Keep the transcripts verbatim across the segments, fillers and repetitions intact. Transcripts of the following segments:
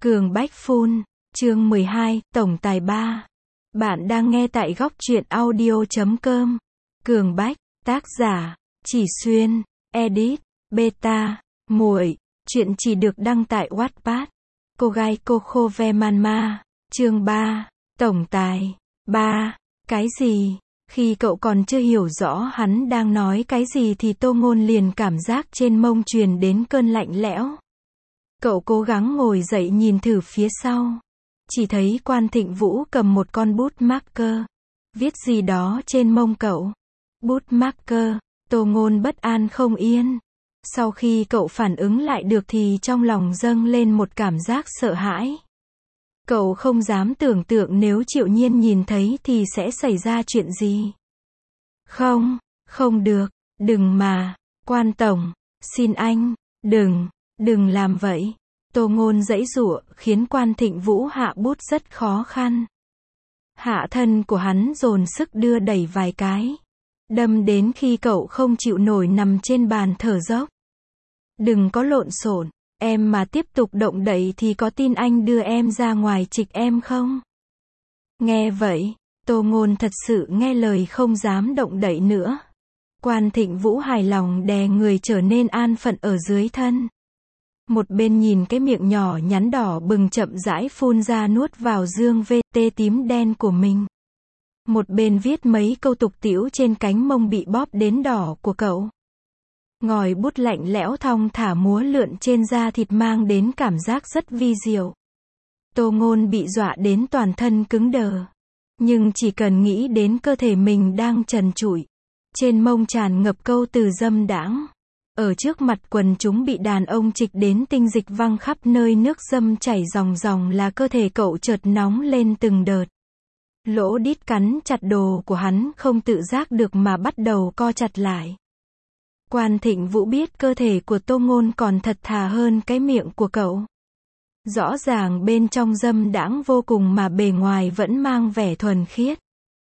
Cường Bách Phun, chương mười hai, Tổng tài ba. Bạn đang nghe tại góc truyện audio chấm com. Cường Bách, tác giả, Chỉ Xuyên, edit, beta, muội, chuyện chỉ được đăng tại Wattpad. Cô gái Coco Vemanma, chương ba, Tổng tài, ba, cái gì? Khi cậu còn chưa hiểu rõ hắn đang nói cái gì thì Tô Ngôn liền cảm giác trên mông truyền đến cơn lạnh lẽo. Cậu cố gắng ngồi dậy nhìn thử phía sau. Chỉ thấy Quan Thịnh Vũ cầm một con bút marker. Viết gì đó trên mông cậu. Bút marker, Tô Ngôn bất an không yên. Sau khi cậu phản ứng lại được thì trong lòng dâng lên một cảm giác sợ hãi. Cậu không dám tưởng tượng nếu Triệu Nhiên nhìn thấy thì sẽ xảy ra chuyện gì. Không, không được, đừng mà, Quan Tổng, xin anh, đừng, đừng làm vậy. Tô Ngôn giãy giụa, khiến Quan Thịnh Vũ hạ bút rất khó khăn. Hạ thân của hắn dồn sức đưa đẩy vài cái. Đâm đến khi cậu không chịu nổi nằm trên bàn thở dốc. Đừng có lộn xộn, em mà tiếp tục động đậy thì có tin anh đưa em ra ngoài trịch em không? Nghe vậy, Tô Ngôn thật sự nghe lời không dám động đậy nữa. Quan Thịnh Vũ hài lòng đè người trở nên an phận ở dưới thân. Một bên nhìn cái miệng nhỏ nhắn đỏ bừng chậm rãi phun ra nuốt vào dương vê tê tím đen của mình. Một bên viết mấy câu tục tĩu trên cánh mông bị bóp đến đỏ của cậu. Ngòi bút lạnh lẽo thong thả múa lượn trên da thịt mang đến cảm giác rất vi diệu. Tô Ngôn bị dọa đến toàn thân cứng đờ. Nhưng chỉ cần nghĩ đến cơ thể mình đang trần trụi. Trên mông tràn ngập câu từ dâm đãng. Ở trước mặt quần chúng bị đàn ông trịch đến tinh dịch văng khắp nơi nước dâm chảy ròng ròng là cơ thể cậu chợt nóng lên từng đợt. Lỗ đít cắn chặt đồ của hắn không tự giác được mà bắt đầu co chặt lại. Quan Thịnh Vũ biết cơ thể của Tô Ngôn còn thật thà hơn cái miệng của cậu. Rõ ràng bên trong dâm đãng vô cùng mà bề ngoài vẫn mang vẻ thuần khiết.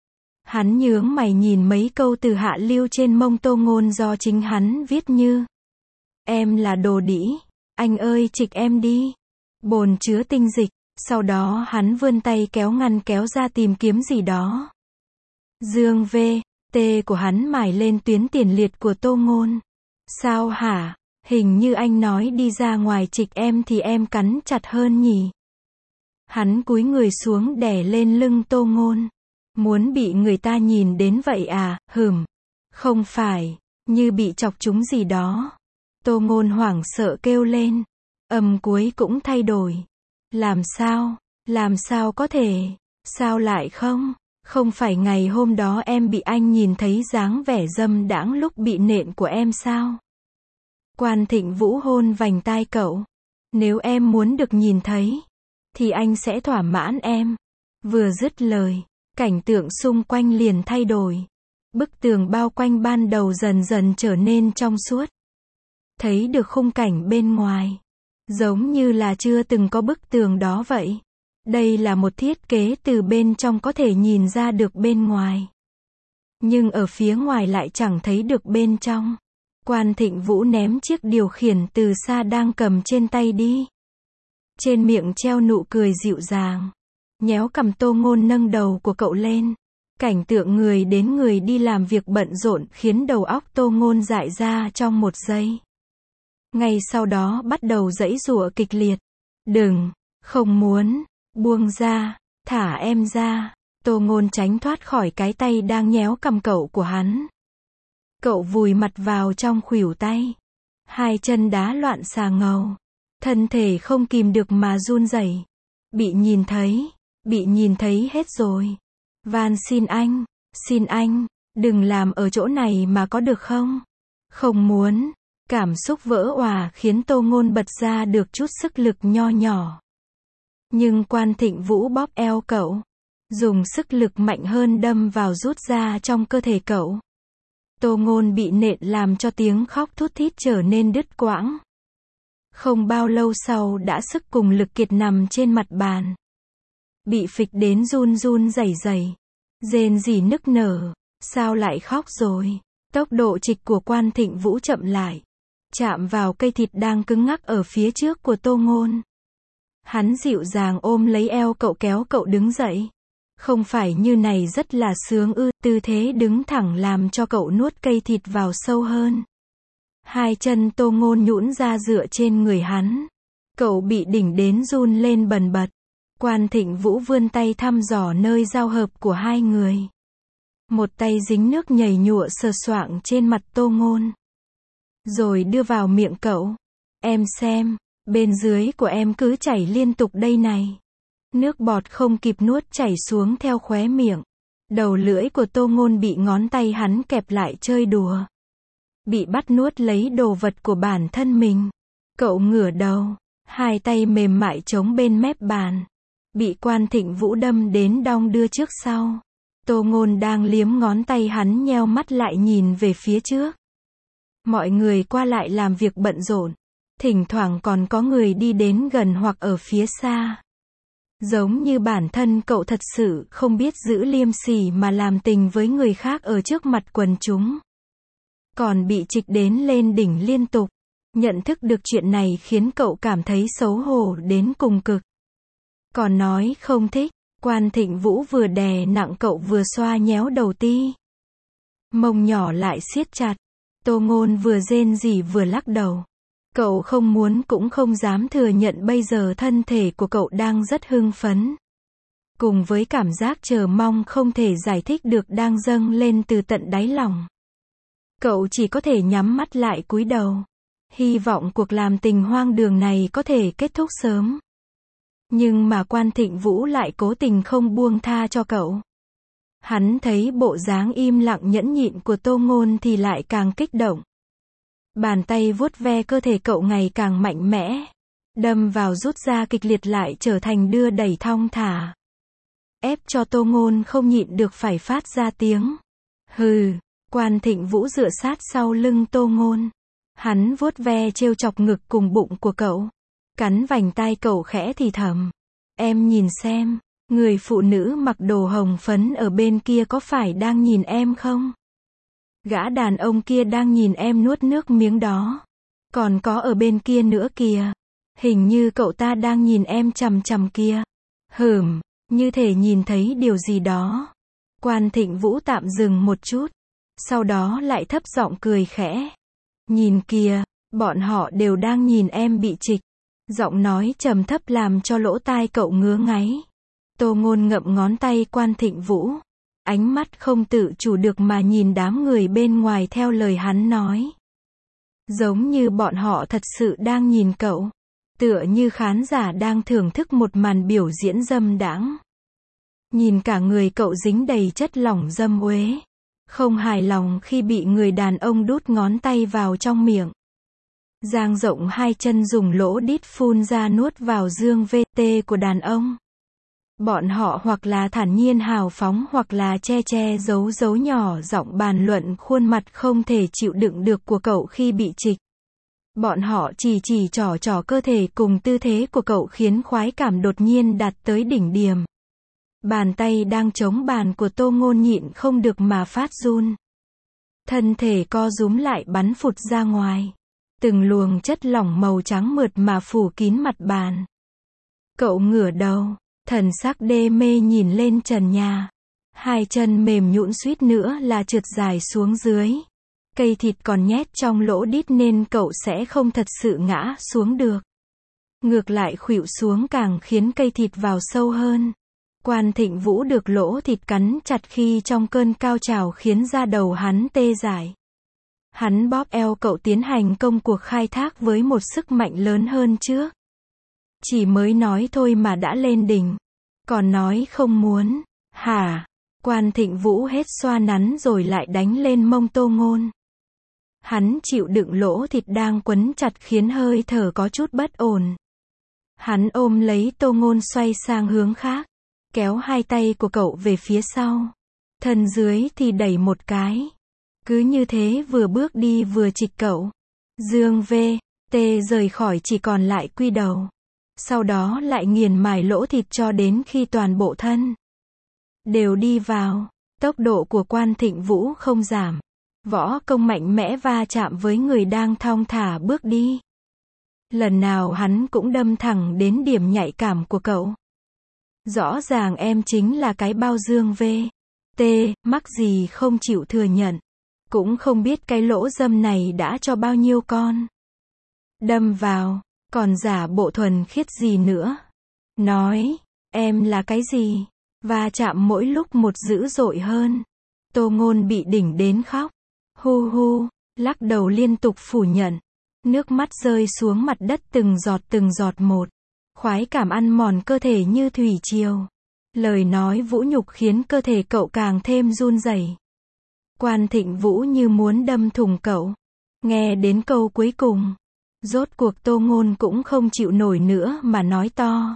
Hắn nhướng mày nhìn mấy câu từ hạ lưu trên mông Tô Ngôn do chính hắn viết như: Em là đồ đĩ, anh ơi trịch em đi. Bồn chứa tinh dịch. Sau đó hắn vươn tay kéo ngăn kéo ra tìm kiếm gì đó. Dương vê tê của hắn mài lên tuyến tiền liệt của Tô Ngôn. Sao hả? Hình như anh nói đi ra ngoài trịch em thì em cắn chặt hơn nhỉ? Hắn cúi người xuống đè lên lưng Tô Ngôn. Muốn bị người ta nhìn đến vậy à? Hừm. Không phải, như bị chọc trúng gì đó. Tô Ngôn hoảng sợ kêu lên. Âm cuối cũng thay đổi. Làm sao? Làm sao có thể? Sao lại không? Không phải ngày hôm đó em bị anh nhìn thấy dáng vẻ dâm đãng lúc bị nện của em sao? Quan Thịnh Vũ hôn vành tai cậu. Nếu em muốn được nhìn thấy, thì anh sẽ thỏa mãn em. Vừa dứt lời, cảnh tượng xung quanh liền thay đổi. Bức tường bao quanh ban đầu dần dần trở nên trong suốt. Thấy được khung cảnh bên ngoài. Giống như là chưa từng có bức tường đó vậy. Đây là một thiết kế từ bên trong có thể nhìn ra được bên ngoài. Nhưng ở phía ngoài lại chẳng thấy được bên trong. Quan Thịnh Vũ ném chiếc điều khiển từ xa đang cầm trên tay đi. Trên miệng treo nụ cười dịu dàng. Nhéo cằm Tô Ngôn nâng đầu của cậu lên. Cảnh tượng người đến người đi làm việc bận rộn khiến đầu óc Tô Ngôn dại ra trong một giây. Ngay sau đó bắt đầu giãy giụa kịch liệt. Đừng, không muốn, buông ra, thả em ra. Tô Ngôn tránh thoát khỏi cái tay đang nhéo cằm cậu của hắn. Cậu vùi mặt vào trong khuỷu tay. Hai chân đá loạn xà ngầu. Thân thể không kìm được mà run rẩy. Bị nhìn thấy, bị nhìn thấy hết rồi. Van xin anh, xin anh, đừng làm ở chỗ này mà có được không? Không muốn. Cảm xúc vỡ òa khiến Tô Ngôn bật ra được chút sức lực nho nhỏ. Nhưng Quan Thịnh Vũ bóp eo cậu. Dùng sức lực mạnh hơn đâm vào rút ra trong cơ thể cậu. Tô Ngôn bị nện làm cho tiếng khóc thút thít trở nên đứt quãng. Không bao lâu sau đã sức cùng lực kiệt nằm trên mặt bàn. Bị phịch đến run run rẩy rẩy. Rên rỉ nức nở. Sao lại khóc rồi? Tốc độ trịch của Quan Thịnh Vũ chậm lại. Chạm vào cây thịt đang cứng ngắc ở phía trước của Tô Ngôn. Hắn dịu dàng ôm lấy eo cậu kéo cậu đứng dậy. Không phải như này rất là sướng ư, tư thế đứng thẳng làm cho cậu nuốt cây thịt vào sâu hơn. Hai chân Tô Ngôn nhũn ra dựa trên người hắn. Cậu bị đỉnh đến run lên bần bật. Quan Thịnh Vũ vươn tay thăm dò nơi giao hợp của hai người. Một tay dính nước nhầy nhụa sờ soạng trên mặt Tô Ngôn. Rồi đưa vào miệng cậu. Em xem, bên dưới của em cứ chảy liên tục đây này. Nước bọt không kịp nuốt chảy xuống theo khóe miệng. Đầu lưỡi của Tô Ngôn bị ngón tay hắn kẹp lại chơi đùa. Bị bắt nuốt lấy đồ vật của bản thân mình. Cậu ngửa đầu, hai tay mềm mại chống bên mép bàn. Bị Quan Thịnh Vũ đâm đến đong đưa trước sau. Tô Ngôn đang liếm ngón tay hắn nheo mắt lại nhìn về phía trước. Mọi người qua lại làm việc bận rộn. Thỉnh thoảng còn có người đi đến gần hoặc ở phía xa. Giống như bản thân cậu thật sự không biết giữ liêm sỉ mà làm tình với người khác ở trước mặt quần chúng. Còn bị trịch đến lên đỉnh liên tục. Nhận thức được chuyện này khiến cậu cảm thấy xấu hổ đến cùng cực. Còn nói không thích, Quan Thịnh Vũ vừa đè nặng cậu vừa xoa nhéo đầu ti. Mông nhỏ lại siết chặt. Tô Ngôn vừa rên rỉ vừa lắc đầu. Cậu không muốn cũng không dám thừa nhận bây giờ thân thể của cậu đang rất hưng phấn. Cùng với cảm giác chờ mong không thể giải thích được đang dâng lên từ tận đáy lòng. Cậu chỉ có thể nhắm mắt lại cúi đầu. Hy vọng cuộc làm tình hoang đường này có thể kết thúc sớm. Nhưng mà Quan Thịnh Vũ lại cố tình không buông tha cho cậu. Hắn thấy bộ dáng im lặng nhẫn nhịn của Tô Ngôn thì lại càng kích động. Bàn tay vuốt ve cơ thể cậu ngày càng mạnh mẽ. Đâm vào rút ra kịch liệt lại trở thành đưa đẩy thong thả. Ép cho Tô Ngôn không nhịn được phải phát ra tiếng. Hừ, Quan Thịnh Vũ dựa sát sau lưng Tô Ngôn. Hắn vuốt ve trêu chọc ngực cùng bụng của cậu. Cắn vành tai cậu khẽ thì thầm. Em nhìn xem, người phụ nữ mặc đồ hồng phấn ở bên kia có phải đang nhìn em không? Gã đàn ông kia đang nhìn em nuốt nước miếng đó. Còn có ở bên kia nữa kìa. Hình như cậu ta đang nhìn em chằm chằm kia. Hừm, như thể nhìn thấy điều gì đó. Quan Thịnh Vũ tạm dừng một chút. Sau đó lại thấp giọng cười khẽ. Nhìn kìa, bọn họ đều đang nhìn em bị trịch. Giọng nói trầm thấp làm cho lỗ tai cậu ngứa ngáy. Tô Ngôn ngậm ngón tay Quan Thịnh Vũ. Ánh mắt không tự chủ được mà nhìn đám người bên ngoài theo lời hắn nói. Giống như bọn họ thật sự đang nhìn cậu. Tựa như khán giả đang thưởng thức một màn biểu diễn dâm đãng. Nhìn cả người cậu dính đầy chất lỏng dâm uế. Không hài lòng khi bị người đàn ông đút ngón tay vào trong miệng. Dang rộng hai chân dùng lỗ đít phun ra nuốt vào dương vê tê của đàn ông. Bọn họ hoặc là thản nhiên hào phóng hoặc là che che giấu giấu nhỏ giọng bàn luận khuôn mặt không thể chịu đựng được của cậu khi bị trịch. Bọn họ chỉ chỉ trỏ trỏ cơ thể cùng tư thế của cậu khiến khoái cảm đột nhiên đạt tới đỉnh điểm. Bàn tay đang chống bàn của Tô Ngôn nhịn không được mà phát run. Thân thể co rúm lại bắn phụt ra ngoài. Từng luồng chất lỏng màu trắng mượt mà phủ kín mặt bàn. Cậu ngửa đầu, thần sắc đê mê nhìn lên trần nhà. Hai chân mềm nhũn suýt nữa là trượt dài xuống dưới. Cây thịt còn nhét trong lỗ đít nên cậu sẽ không thật sự ngã xuống được. Ngược lại khuỵu xuống càng khiến cây thịt vào sâu hơn. Quan Thịnh Vũ được lỗ thịt cắn chặt khi trong cơn cao trào khiến da đầu hắn tê dại. Hắn bóp eo cậu tiến hành công cuộc khai thác với một sức mạnh lớn hơn trước. Chỉ mới nói thôi mà đã lên đỉnh. Còn nói không muốn. Hả? Quan Thịnh Vũ hết xoa nắn rồi lại đánh lên mông Tô Ngôn. Hắn chịu đựng lỗ thịt đang quấn chặt khiến hơi thở có chút bất ổn. Hắn ôm lấy Tô Ngôn xoay sang hướng khác. Kéo hai tay của cậu về phía sau. Thân dưới thì đẩy một cái. Cứ như thế vừa bước đi vừa trịch cậu. Dương vê tê rời khỏi chỉ còn lại quy đầu. Sau đó lại nghiền mài lỗ thịt cho đến khi toàn bộ thân đều đi vào. Tốc độ của Quan Thịnh Vũ không giảm. Võ công mạnh mẽ va chạm với người đang thong thả bước đi. Lần nào hắn cũng đâm thẳng đến điểm nhạy cảm của cậu. Rõ ràng em chính là cái bao dương vê tê, mắc gì không chịu thừa nhận. Cũng không biết cái lỗ dâm này đã cho bao nhiêu con đâm vào, còn giả bộ thuần khiết gì nữa. Nói, em là cái gì? Va chạm mỗi lúc một dữ dội hơn. Tô Ngôn bị đỉnh đến khóc. Hu hu, lắc đầu liên tục phủ nhận. Nước mắt rơi xuống mặt đất từng giọt từng giọt một. Khoái cảm ăn mòn cơ thể như thủy triều. Lời nói vũ nhục khiến cơ thể cậu càng thêm run rẩy. Quan Thịnh Vũ như muốn đâm thủng cậu. Nghe đến câu cuối cùng, rốt cuộc Tô Ngôn cũng không chịu nổi nữa mà nói to.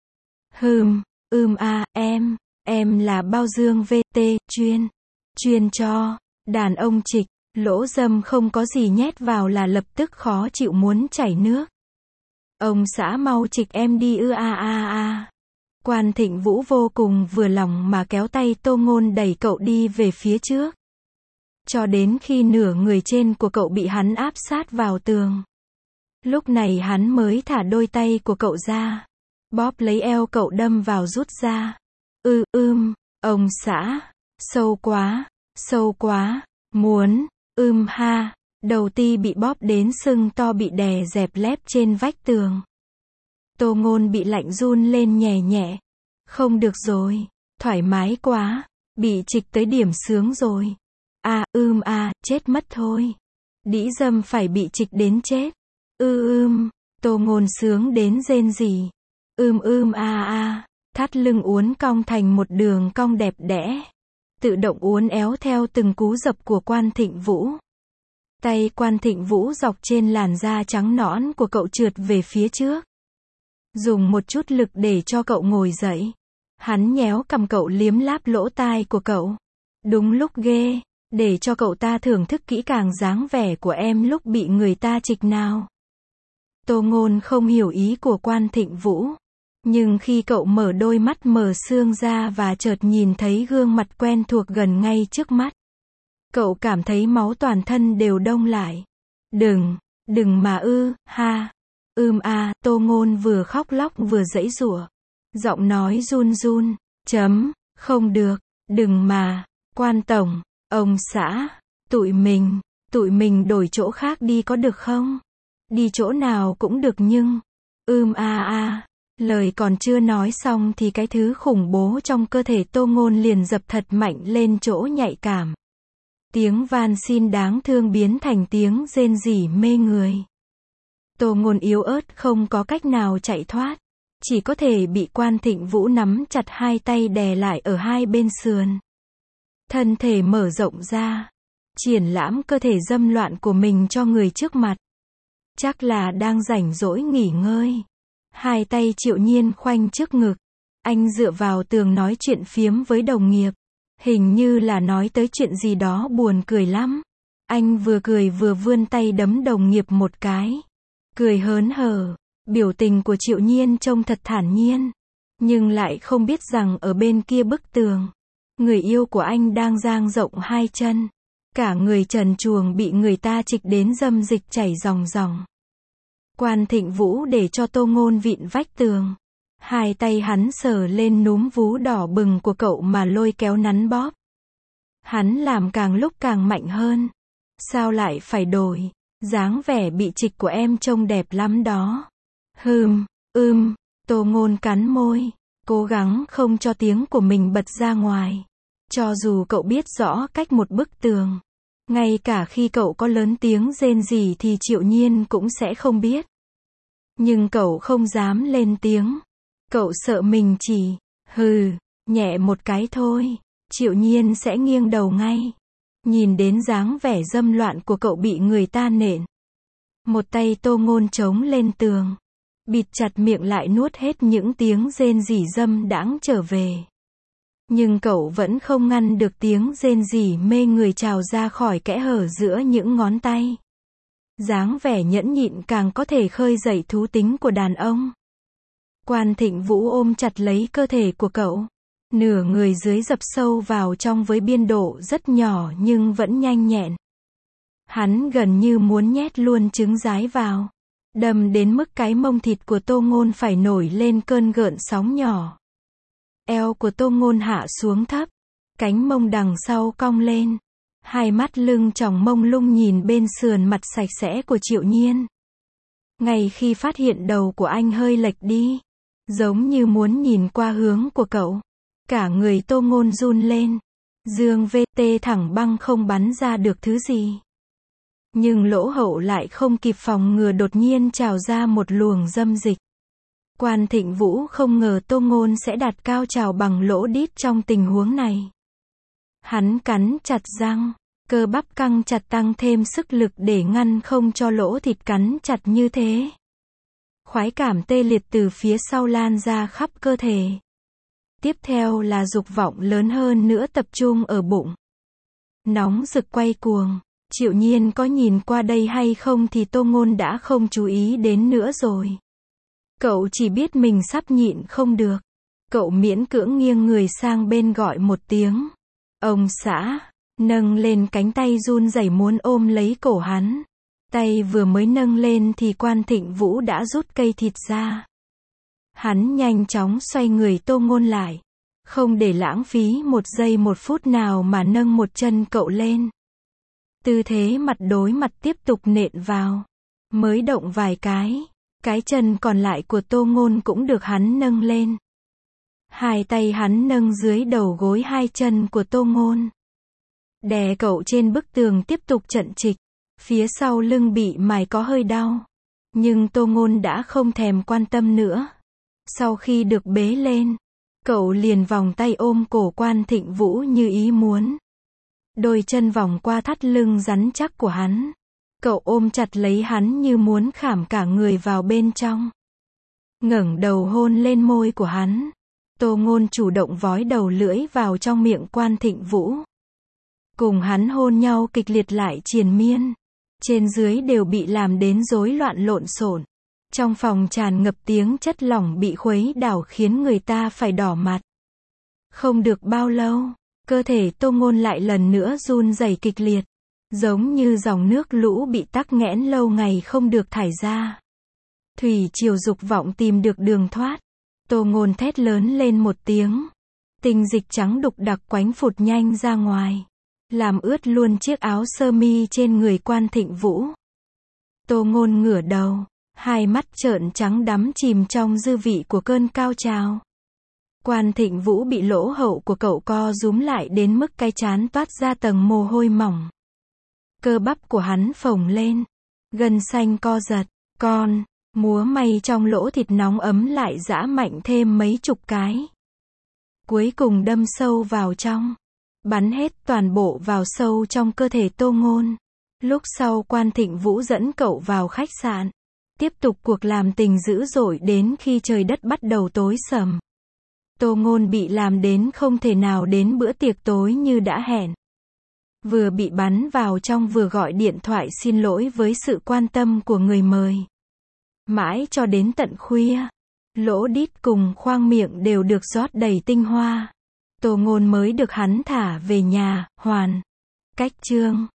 Hừm, ưm a, em, em là bao dương vê tê, chuyên, chuyên cho, đàn ông trịch, lỗ dâm không có gì nhét vào là lập tức khó chịu muốn chảy nước. Ông xã mau trịch em đi ư a a a. Quan Thịnh Vũ vô cùng vừa lòng mà kéo tay Tô Ngôn đẩy cậu đi về phía trước. Cho đến khi nửa người trên của cậu bị hắn áp sát vào tường. Lúc này hắn mới thả đôi tay của cậu ra. Bóp lấy eo cậu đâm vào rút ra. Ư ưm, ông xã, sâu quá, sâu quá, muốn, ưm ha, đầu ti bị bóp đến sưng to bị đè dẹp lép trên vách tường. Tô Ngôn bị lạnh run lên nhẹ nhẹ. Không được rồi, thoải mái quá, bị trịch tới điểm sướng rồi. À, ưm à, chết mất thôi. Đĩ dâm phải bị trịch đến chết. Ư ưm, Tô Ngôn sướng đến rên rỉ. Ưm ưm a a, thắt lưng uốn cong thành một đường cong đẹp đẽ. Tự động uốn éo theo từng cú dập của Quan Thịnh Vũ. Tay Quan Thịnh Vũ dọc trên làn da trắng nõn của cậu trượt về phía trước. Dùng một chút lực để cho cậu ngồi dậy. Hắn nhéo cầm cậu liếm láp lỗ tai của cậu. Đúng lúc ghê, để cho cậu ta thưởng thức kỹ càng dáng vẻ của em lúc bị người ta trịch nào. Tô Ngôn không hiểu ý của Quan Thịnh Vũ. Nhưng khi cậu mở đôi mắt mờ sương ra và chợt nhìn thấy gương mặt quen thuộc gần ngay trước mắt. Cậu cảm thấy máu toàn thân đều đông lại. Đừng, đừng mà ư, ha. Ưm a, Tô Ngôn vừa khóc lóc vừa giãy giụa. Giọng nói run run, chấm, không được, đừng mà, Quan tổng, ông xã, tụi mình, tụi mình đổi chỗ khác đi có được không? Đi chỗ nào cũng được nhưng, ưm a a, lời còn chưa nói xong thì cái thứ khủng bố trong cơ thể Tô Ngôn liền dập thật mạnh lên chỗ nhạy cảm. Tiếng van xin đáng thương biến thành tiếng rên rỉ mê người. Tô Ngôn yếu ớt không có cách nào chạy thoát. Chỉ có thể bị Quan Thịnh Vũ nắm chặt hai tay đè lại ở hai bên sườn. Thân thể mở rộng ra. Triển lãm cơ thể dâm loạn của mình cho người trước mặt. Chắc là đang rảnh rỗi nghỉ ngơi. Hai tay Triệu Nhiên khoanh trước ngực. Anh dựa vào tường nói chuyện phiếm với đồng nghiệp. Hình như là nói tới chuyện gì đó buồn cười lắm. Anh vừa cười vừa vươn tay đấm đồng nghiệp một cái. Cười hớn hở. Biểu tình của Triệu Nhiên trông thật thản nhiên. Nhưng lại không biết rằng ở bên kia bức tường. Người yêu của anh đang dang rộng hai chân. Cả người trần truồng bị người ta trịch đến dâm dịch chảy ròng ròng. Quan Thịnh Vũ để cho Tô Ngôn vịn vách tường. Hai tay hắn sờ lên núm vú đỏ bừng của cậu mà lôi kéo nắn bóp. Hắn làm càng lúc càng mạnh hơn. Sao lại phải đổi? Dáng vẻ bị trịch của em trông đẹp lắm đó. Hừm, ưm, Tô Ngôn cắn môi. Cố gắng không cho tiếng của mình bật ra ngoài. Cho dù cậu biết rõ cách một bức tường. Ngay cả khi cậu có lớn tiếng rên rỉ thì Triệu Nhiên cũng sẽ không biết. Nhưng cậu không dám lên tiếng. Cậu sợ mình chỉ, hừ, nhẹ một cái thôi. Triệu Nhiên sẽ nghiêng đầu ngay. Nhìn đến dáng vẻ dâm loạn của cậu bị người ta nện. Một tay Tô Ngôn chống lên tường. Bịt chặt miệng lại nuốt hết những tiếng rên rỉ dâm đãng trở về. Nhưng cậu vẫn không ngăn được tiếng rên rỉ mê người trào ra khỏi kẽ hở giữa những ngón tay. Dáng vẻ nhẫn nhịn càng có thể khơi dậy thú tính của đàn ông. Quan Thịnh Vũ ôm chặt lấy cơ thể của cậu. Nửa người dưới dập sâu vào trong với biên độ rất nhỏ nhưng vẫn nhanh nhẹn. Hắn gần như muốn nhét luôn trứng rái vào. đâm đến mức cái mông thịt của Tô Ngôn phải nổi lên cơn gợn sóng nhỏ. Eo của Tô Ngôn hạ xuống thấp, cánh mông đằng sau cong lên, hai mắt lưng tròng mông lung nhìn bên sườn mặt sạch sẽ của Triệu Nhiên. Ngay khi phát hiện đầu của anh hơi lệch đi, giống như muốn nhìn qua hướng của cậu, cả người Tô Ngôn run lên, dương vê tê thẳng băng không bắn ra được thứ gì. Nhưng lỗ hậu lại không kịp phòng ngừa đột nhiên trào ra một luồng dâm dịch. Quan Thịnh Vũ không ngờ Tô Ngôn sẽ đạt cao trào bằng lỗ đít trong tình huống này. Hắn cắn chặt răng, cơ bắp căng chặt tăng thêm sức lực để ngăn không cho lỗ thịt cắn chặt như thế. Khoái cảm tê liệt từ phía sau lan ra khắp cơ thể. Tiếp theo là dục vọng lớn hơn nữa tập trung ở bụng. Nóng rực quay cuồng, Triệu Nhiên có nhìn qua đây hay không thì Tô Ngôn đã không chú ý đến nữa rồi. Cậu chỉ biết mình sắp nhịn không được. Cậu miễn cưỡng nghiêng người sang bên gọi một tiếng. Ông xã, nâng lên cánh tay run rẩy muốn ôm lấy cổ hắn. Tay vừa mới nâng lên thì Quan Thịnh Vũ đã rút cây thịt ra. Hắn nhanh chóng xoay người Tô Ngôn lại. Không để lãng phí một giây một phút nào mà nâng một chân cậu lên. Tư thế mặt đối mặt tiếp tục nện vào. Mới động vài cái, cái chân còn lại của Tô Ngôn cũng được hắn nâng lên. Hai tay hắn nâng dưới đầu gối hai chân của Tô Ngôn. Đè cậu trên bức tường tiếp tục trận trịch. Phía sau lưng bị mài có hơi đau. Nhưng Tô Ngôn đã không thèm quan tâm nữa. Sau khi được bế lên, cậu liền vòng tay ôm cổ Quan Thịnh Vũ như ý muốn. Đôi chân vòng qua thắt lưng rắn chắc của hắn. Cậu ôm chặt lấy hắn như muốn khảm cả người vào bên trong. Ngẩng đầu hôn lên môi của hắn. Tô Ngôn chủ động vói đầu lưỡi vào trong miệng Quan Thịnh Vũ. Cùng hắn hôn nhau kịch liệt lại triền miên. Trên dưới đều bị làm đến rối loạn lộn xộn. Trong phòng tràn ngập tiếng chất lỏng bị khuấy đảo khiến người ta phải đỏ mặt. Không được bao lâu, cơ thể Tô Ngôn lại lần nữa run rẩy kịch liệt. Giống như dòng nước lũ bị tắc nghẽn lâu ngày không được thải ra. Thủy triều dục vọng tìm được đường thoát. Tô Ngôn thét lớn lên một tiếng. Tinh dịch trắng đục đặc quánh phụt nhanh ra ngoài. Làm ướt luôn chiếc áo sơ mi trên người Quan Thịnh Vũ. Tô Ngôn ngửa đầu, hai mắt trợn trắng đắm chìm trong dư vị của cơn cao trào. Quan Thịnh Vũ bị lỗ hậu của cậu co rúm lại đến mức cái trán toát ra tầng mồ hôi mỏng. Cơ bắp của hắn phồng lên, gân xanh co giật, con, múa may trong lỗ thịt nóng ấm lại giã mạnh thêm mấy chục cái. Cuối cùng đâm sâu vào trong, bắn hết toàn bộ vào sâu trong cơ thể Tô Ngôn. Lúc sau Quan Thịnh Vũ dẫn cậu vào khách sạn, tiếp tục cuộc làm tình dữ dội đến khi trời đất bắt đầu tối sầm. Tô Ngôn bị làm đến không thể nào đến bữa tiệc tối như đã hẹn. Vừa bị bắn vào trong vừa gọi điện thoại xin lỗi với sự quan tâm của người mời. Mãi cho đến tận khuya, lỗ đít cùng khoang miệng đều được rót đầy tinh hoa. Tô Ngôn mới được hắn thả về nhà. Hoàn. Cách chương